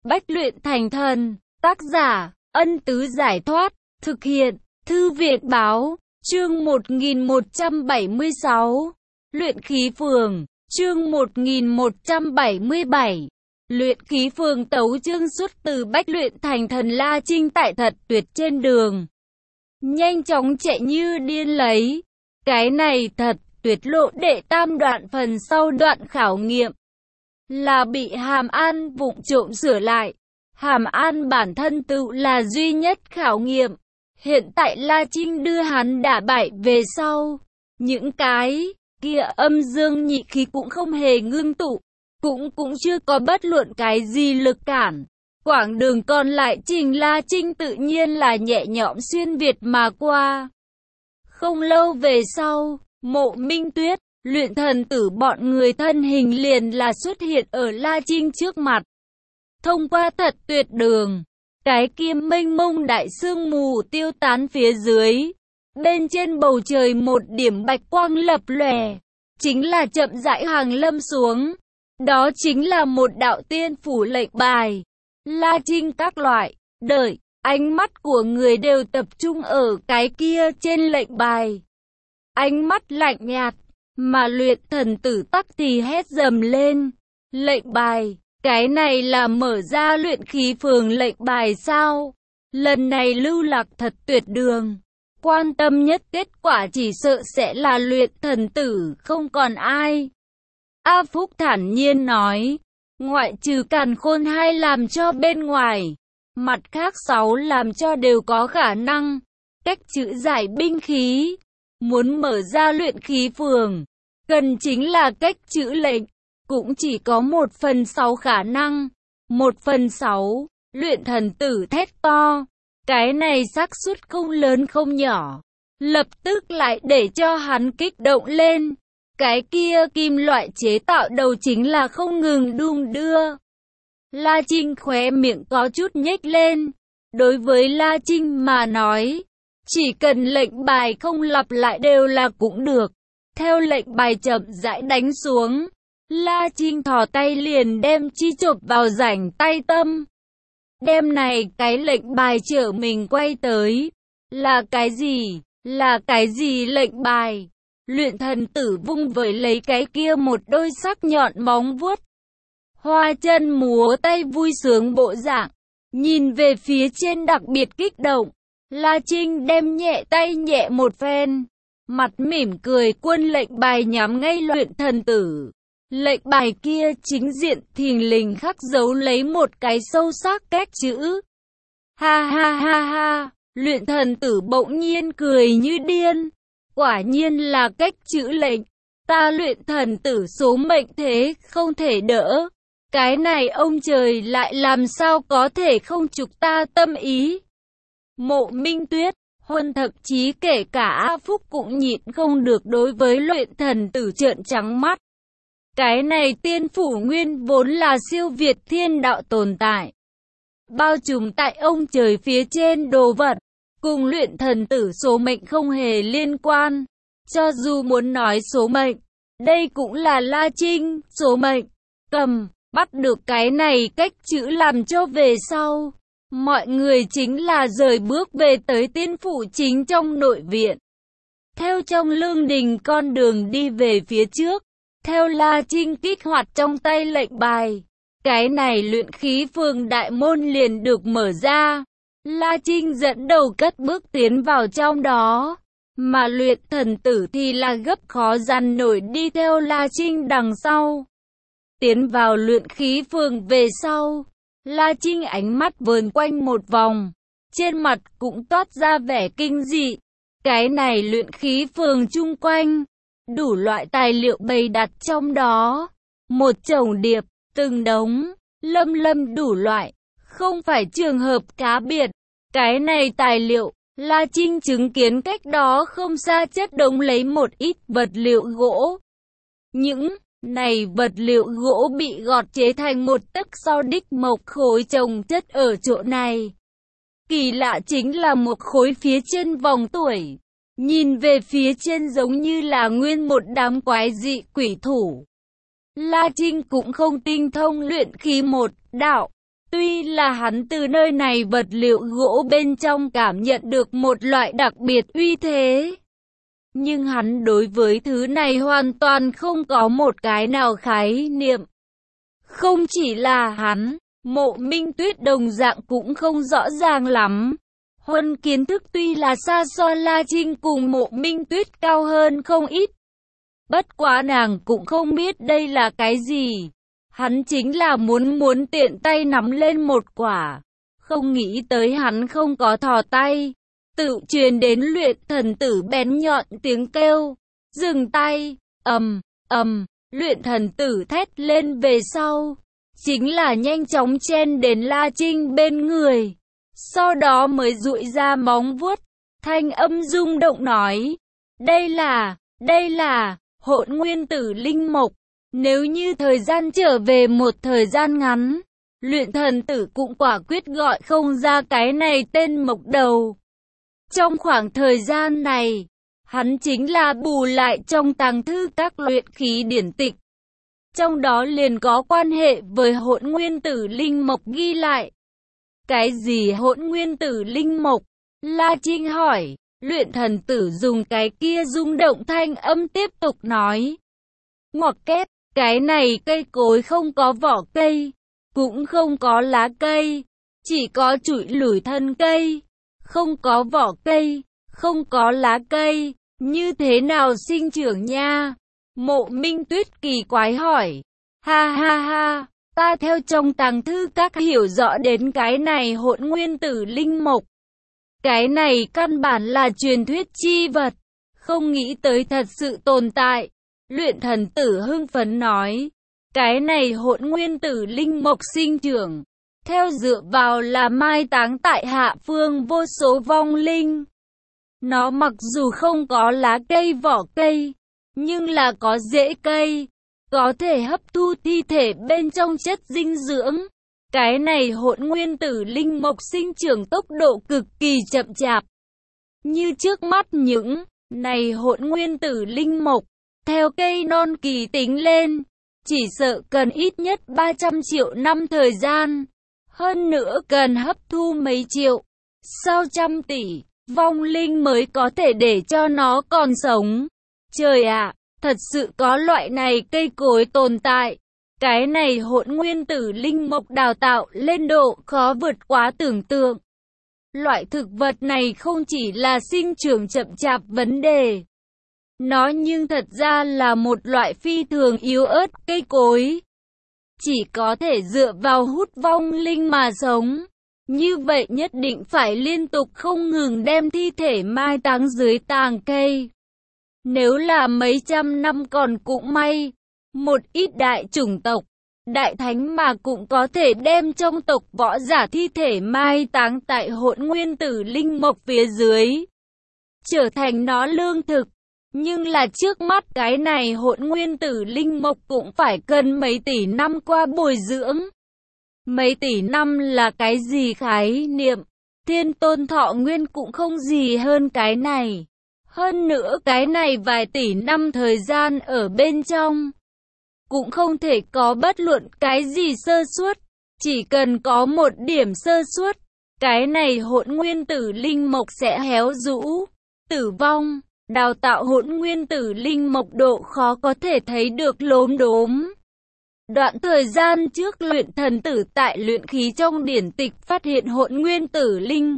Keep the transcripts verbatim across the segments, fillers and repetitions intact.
Bách luyện thành thần. Tác giả, Ân Tứ Giải Thoát. Thực hiện, Thư viện Báo. Chương một nghìn một trăm bảy mươi sáu. Luyện khí phường. Chương một nghìn một trăm bảy mươi bảy. Luyện khí phường tấu chương xuất từ Bách luyện thành thần. La Trinh tại Thật Tuyệt trên đường nhanh chóng chạy như điên lấy. Cái này Thật Tuyệt lộ đệ tam đoạn phần sau đoạn khảo nghiệm là bị Hàm An vụng trộm sửa lại. Hàm An bản thân tự là duy nhất khảo nghiệm. Hiện tại La Trinh đưa hắn đả bại về sau, những cái kia âm dương nhị khí cũng không hề ngưng tụ, cũng cũng chưa có bất luận cái gì lực cản. Quãng đường còn lại Trình La Trinh tự nhiên là nhẹ nhõm xuyên việt mà qua. Không lâu về sau, Mộ Minh Tuyết, Luyện Thần Tử bọn người thân hình liền là xuất hiện ở La Trinh trước mặt. Thông qua Thật Tuyệt đường, cái kia mênh mông đại sương mù tiêu tán phía dưới, bên trên bầu trời một điểm bạch quang lập lòe, chính là chậm rãi hàng lâm xuống. Đó chính là một đạo tiên phủ lệnh bài. La Trinh các loại, đợi, ánh mắt của người đều tập trung ở cái kia trên lệnh bài. Ánh mắt lạnh nhạt, mà Luyện Thần Tử tắc thì hét dầm lên. Lệnh bài, cái này là mở ra luyện khí phường lệnh bài sao? Lần này lưu lạc Thật Tuyệt đường, quan tâm nhất kết quả chỉ sợ sẽ là Luyện Thần Tử, không còn ai. A Phúc thản nhiên nói, ngoại trừ Càn Khôn hai làm cho bên ngoài, mặt khác sáu làm cho đều có khả năng. Cách chữ giải binh khí, muốn mở ra luyện khí phường, cần chính là cách chữ lệnh, cũng chỉ có một phần sáu khả năng. Một phần sáu, Luyện Thần Tử thét to, cái này xác suất không lớn không nhỏ, lập tức lại để cho hắn kích động lên. Cái kia kim loại chế tạo đầu chính là không ngừng đung đưa. La Trinh khóe miệng có chút nhếch lên. Đối với La Trinh mà nói, chỉ cần lệnh bài không lặp lại đều là cũng được. Theo lệnh bài chậm rãi đánh xuống, La Trinh thò tay liền đem chi chộp vào rảnh tay tâm. Đêm này cái lệnh bài chở mình quay tới. Là cái gì? Là cái gì lệnh bài? Luyện Thần Tử vung vẩy lấy cái kia một đôi sắc nhọn móng vuốt, hoa chân múa tay vui sướng bộ dạng, nhìn về phía trên đặc biệt kích động. La Trinh đem nhẹ tay nhẹ một phen, mặt mỉm cười quân lệnh bài nhắm ngay Luyện Thần Tử. Lệnh bài kia chính diện thình lình khắc dấu lấy một cái sâu sắc kết chữ. Ha ha ha ha, Luyện Thần Tử bỗng nhiên cười như điên. Quả nhiên là cách chữ lệnh, ta Luyện Thần Tử số mệnh thế không thể đỡ. Cái này ông trời lại làm sao có thể không trục ta tâm ý. Mộ Minh Tuyết, Huân thậm chí kể cả A Phúc cũng nhịn không được đối với Luyện Thần Tử trợn trắng mắt. Cái này tiên phủ nguyên vốn là siêu việt thiên đạo tồn tại, bao trùm tại ông trời phía trên đồ vật, cùng Luyện Thần Tử số mệnh không hề liên quan. Cho dù muốn nói số mệnh, đây cũng là La Trinh số mệnh. Cầm, bắt được cái này cách chữ làm cho về sau, mọi người chính là rời bước về tới tiên phủ chính trong nội viện. Theo trong lương đình con đường đi về phía trước, theo La Trinh kích hoạt trong tay lệnh bài, cái này luyện khí phường đại môn liền được mở ra. La Trinh dẫn đầu cất bước tiến vào trong đó, mà Luyện Thần Tử thì là gấp khó dằn nổi đi theo La Trinh đằng sau. Tiến vào luyện khí phường về sau, La Trinh ánh mắt vờn quanh một vòng, trên mặt cũng toát ra vẻ kinh dị. Cái này luyện khí phường chung quanh, đủ loại tài liệu bày đặt trong đó, một chồng điệp, từng đống, lâm lâm đủ loại, không phải trường hợp cá biệt. Cái này tài liệu, La Trinh chứng kiến cách đó không xa chất đống lấy một ít vật liệu gỗ. Những này vật liệu gỗ bị gọt chế thành một tấc sau đích mộc khối chồng chất ở chỗ này. Kỳ lạ chính là một khối phía trên vòng tuổi, nhìn về phía trên giống như là nguyên một đám quái dị quỷ thủ. La Trinh cũng không tinh thông luyện khí một đạo, Tuy là hắn từ nơi này vật liệu gỗ bên trong cảm nhận được một loại đặc biệt uy thế, nhưng hắn đối với thứ này hoàn toàn không có một cái nào khái niệm. Không chỉ là hắn, Mộ Minh Tuyết đồng dạng cũng không rõ ràng lắm. Huân kiến thức tuy là xa so La Trinh cùng Mộ Minh Tuyết cao hơn không ít. Bất quá nàng cũng không biết đây là cái gì. Hắn chính là muốn muốn tiện tay nắm lên một quả. Không nghĩ tới hắn không có thò tay. Tự truyền đến luyện thần tử bén nhọn tiếng kêu. Dừng tay, ầm, ầm, luyện thần tử thét lên về sau. Chính là nhanh chóng chen đến La Trinh bên người. Sau đó mới dụi ra móng vuốt. Thanh âm rung động nói. Đây là, đây là, hỗn nguyên tử linh mộc. Nếu như thời gian trở về một thời gian ngắn, luyện thần tử cũng quả quyết gọi không ra cái này tên mộc đầu. Trong khoảng thời gian này, hắn chính là bù lại trong tàng thư các luyện khí điển tịch. Trong đó liền có quan hệ với hỗn nguyên tử linh mộc ghi lại. Cái gì hỗn nguyên tử linh mộc? La Trinh hỏi. Luyện thần tử dùng cái kia rung động thanh âm tiếp tục nói. Ngoặc kép, cái này cây cối không có vỏ cây, cũng không có lá cây, chỉ có trụi lủi thân cây, không có vỏ cây, không có lá cây, như thế nào sinh trưởng nha? Mộ Minh Tuyết kỳ quái hỏi. Ha ha ha, ta theo trong tàng thư các hiểu rõ đến cái này hỗn nguyên tử linh mộc. Cái này căn bản là truyền thuyết chi vật, không nghĩ tới thật sự tồn tại. Luyện thần tử hưng phấn nói, cái này hỗn nguyên tử linh mộc sinh trưởng, theo dựa vào là mai táng tại hạ phương vô số vong linh. Nó mặc dù không có lá cây vỏ cây, nhưng là có rễ cây, có thể hấp thu thi thể bên trong chất dinh dưỡng. Cái này hỗn nguyên tử linh mộc sinh trưởng tốc độ cực kỳ chậm chạp. Như trước mắt những này hỗn nguyên tử linh mộc, theo cây non kỳ tính lên, chỉ sợ cần ít nhất ba trăm triệu năm thời gian. Hơn nữa cần hấp thu mấy triệu, sau trăm tỷ, vong linh mới có thể để cho nó còn sống. Trời ạ, thật sự có loại này cây cối tồn tại. Cái này hỗn nguyên tử linh mộc đào tạo lên độ khó vượt quá tưởng tượng. Loại thực vật này không chỉ là sinh trưởng chậm chạp vấn đề. Nó nhưng thật ra là một loại phi thường yếu ớt cây cối. Chỉ có thể dựa vào hút vong linh mà sống. Như vậy nhất định phải liên tục không ngừng đem thi thể mai táng dưới tàng cây. Nếu là mấy trăm năm còn cũng may. Một ít đại chủng tộc, đại thánh mà cũng có thể đem trong tộc võ giả thi thể mai táng tại hỗn nguyên tử linh mộc phía dưới, trở thành nó lương thực. Nhưng là trước mắt cái này hỗn nguyên tử linh mộc cũng phải cần mấy tỷ năm qua bồi dưỡng. Mấy tỷ năm là cái gì khái niệm? Thiên tôn thọ nguyên cũng không gì hơn cái này. Hơn nữa cái này vài tỷ năm thời gian ở bên trong, cũng không thể có bất luận cái gì sơ suất. Chỉ cần có một điểm sơ suất, cái này hỗn nguyên tử linh mộc sẽ héo rũ, tử vong. Đào tạo hỗn nguyên tử linh mộc độ khó có thể thấy được lốm đốm. Đoạn thời gian trước luyện thần tử tại luyện khí trong điển tịch phát hiện hỗn nguyên tử linh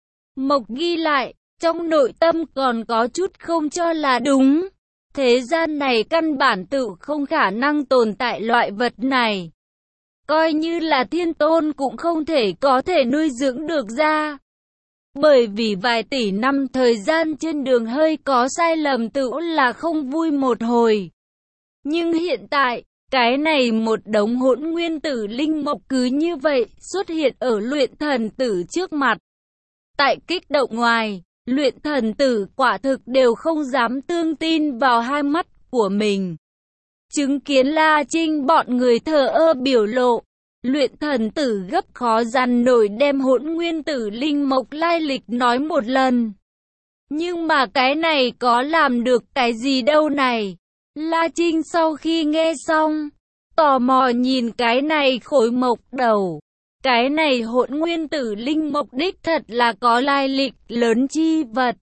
mộc ghi lại, trong nội tâm còn có chút không cho là đúng. Thế gian này căn bản tự không khả năng tồn tại loại vật này. Coi như là thiên tôn cũng không thể có thể nuôi dưỡng được ra. Bởi vì vài tỷ năm thời gian trên đường hơi có sai lầm tự là không vui một hồi. Nhưng hiện tại, cái này một đống hỗn nguyên tử linh mộc cứ như vậy xuất hiện ở luyện thần tử trước mặt. Tại kích động ngoài, luyện thần tử quả thực đều không dám tương tin vào hai mắt của mình. Chứng kiến La Trinh bọn người thờ ơ biểu lộ, luyện thần tử gấp khó dằn nổi đem hỗn nguyên tử linh mộc lai lịch nói một lần. Nhưng mà cái này có làm được cái gì đâu này? La Trinh sau khi nghe xong, tò mò nhìn cái này khối mộc đầu. Cái này hỗn nguyên tử linh mộc đích thật là có lai lịch lớn chi vật.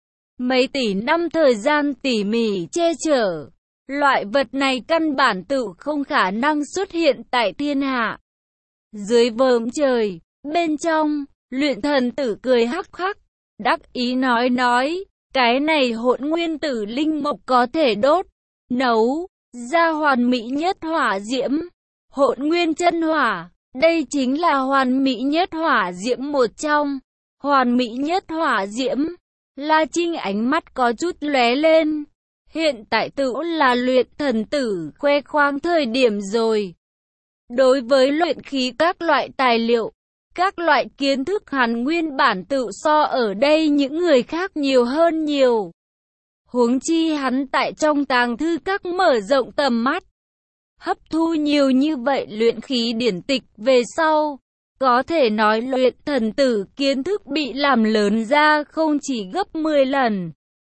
Mấy tỷ năm thời gian tỉ mỉ che chở, loại vật này căn bản tự không khả năng xuất hiện tại thiên hạ. Dưới vòm trời, bên trong, luyện thần tử cười hắc hắc, đắc ý nói nói, cái này hỗn nguyên tử linh mộc có thể đốt, nấu, ra hoàn mỹ nhất hỏa diễm, hỗn nguyên chân hỏa. Đây chính là hoàn mỹ nhất hỏa diễm một trong, hoàn mỹ nhất hỏa diễm. La Trinh ánh mắt có chút lóe lên, hiện tại tự là luyện thần tử khoe khoang thời điểm rồi. Đối với luyện khí các loại tài liệu, các loại kiến thức hắn nguyên bản tự so ở đây những người khác nhiều hơn nhiều. Huống chi hắn tại trong tàng thư các mở rộng tầm mắt, hấp thu nhiều như vậy luyện khí điển tịch về sau, có thể nói luyện thần tử kiến thức bị làm lớn ra không chỉ gấp mười lần.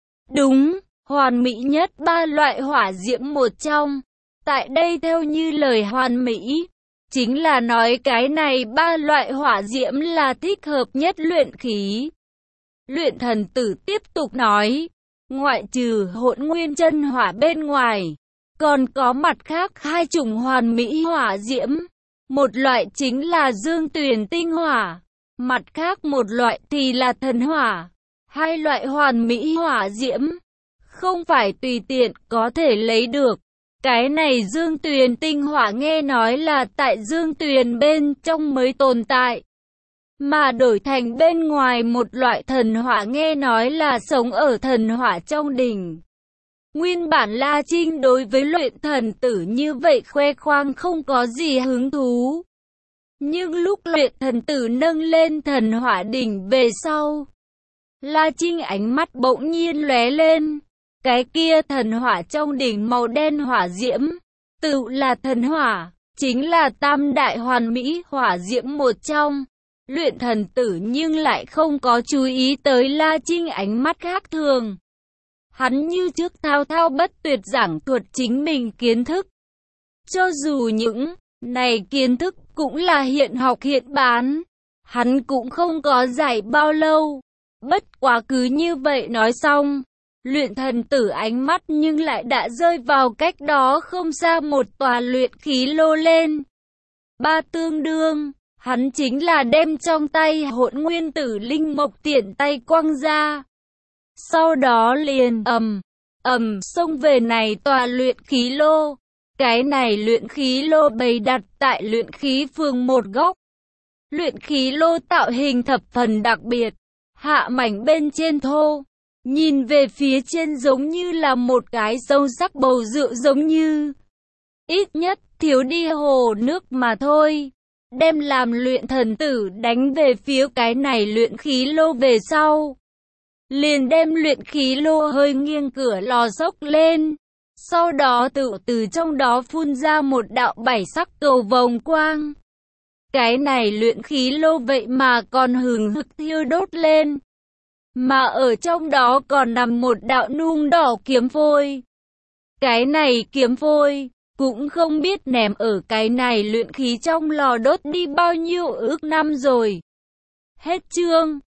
Đúng, hoàn mỹ nhất ba loại hỏa diễm một trong. Tại đây theo như lời hoàn mỹ, chính là nói cái này ba loại hỏa diễm là thích hợp nhất luyện khí. Luyện thần tử tiếp tục nói, ngoại trừ hỗn nguyên chân hỏa bên ngoài, còn có mặt khác hai chủng hoàn mỹ hỏa diễm. Một loại chính là dương tuyền tinh hỏa, mặt khác một loại thì là thần hỏa. Hai loại hoàn mỹ hỏa diễm, không phải tùy tiện có thể lấy được. Cái này dương tuyền tinh hỏa nghe nói là tại dương tuyền bên trong mới tồn tại, mà đổi thành bên ngoài một loại thần hỏa nghe nói là sống ở thần hỏa trong đỉnh. Nguyên bản La Trinh đối với luyện thần tử như vậy khoe khoang không có gì hứng thú. Nhưng lúc luyện thần tử nâng lên thần hỏa đỉnh về sau, La Trinh ánh mắt bỗng nhiên lóe lên. Cái kia thần hỏa trong đỉnh màu đen hỏa diễm, tự là thần hỏa, chính là tam đại hoàn mỹ hỏa diễm một trong. Luyện thần tử nhưng lại không có chú ý tới La Trinh ánh mắt khác thường. Hắn như trước thao thao bất tuyệt giảng thuật chính mình kiến thức. Cho dù những này kiến thức cũng là hiện học hiện bán, hắn cũng không có giải bao lâu. Bất quá cứ như vậy nói xong, luyện thần tử ánh mắt nhưng lại đã rơi vào cách đó không xa một tòa luyện khí lô lên. Ba tương đương, hắn chính là đem trong tay hỗn nguyên tử linh mộc tiện tay quăng ra. Sau đó liền ầm, ầm xông về này tòa luyện khí lô. Cái này luyện khí lô bày đặt tại luyện khí phường một góc. Luyện khí lô tạo hình thập phần đặc biệt, hạ mảnh bên trên thô, nhìn về phía trên giống như là một cái sâu sắc bầu rượu giống như. Ít nhất thiếu đi hồ nước mà thôi. Đem làm luyện thần tử đánh về phía cái này luyện khí lô về sau, liền đem luyện khí lô hơi nghiêng cửa lò dốc lên. Sau đó tự từ trong đó phun ra một đạo bảy sắc cầu vồng quang. Cái này luyện khí lô vậy mà còn hừng hực thiêu đốt lên. Mà ở trong đó còn nằm một đạo nung đỏ kiếm phôi. Cái này kiếm phôi, cũng không biết ném ở cái này luyện khí trong lò đốt đi bao nhiêu ước năm rồi. Hết chương.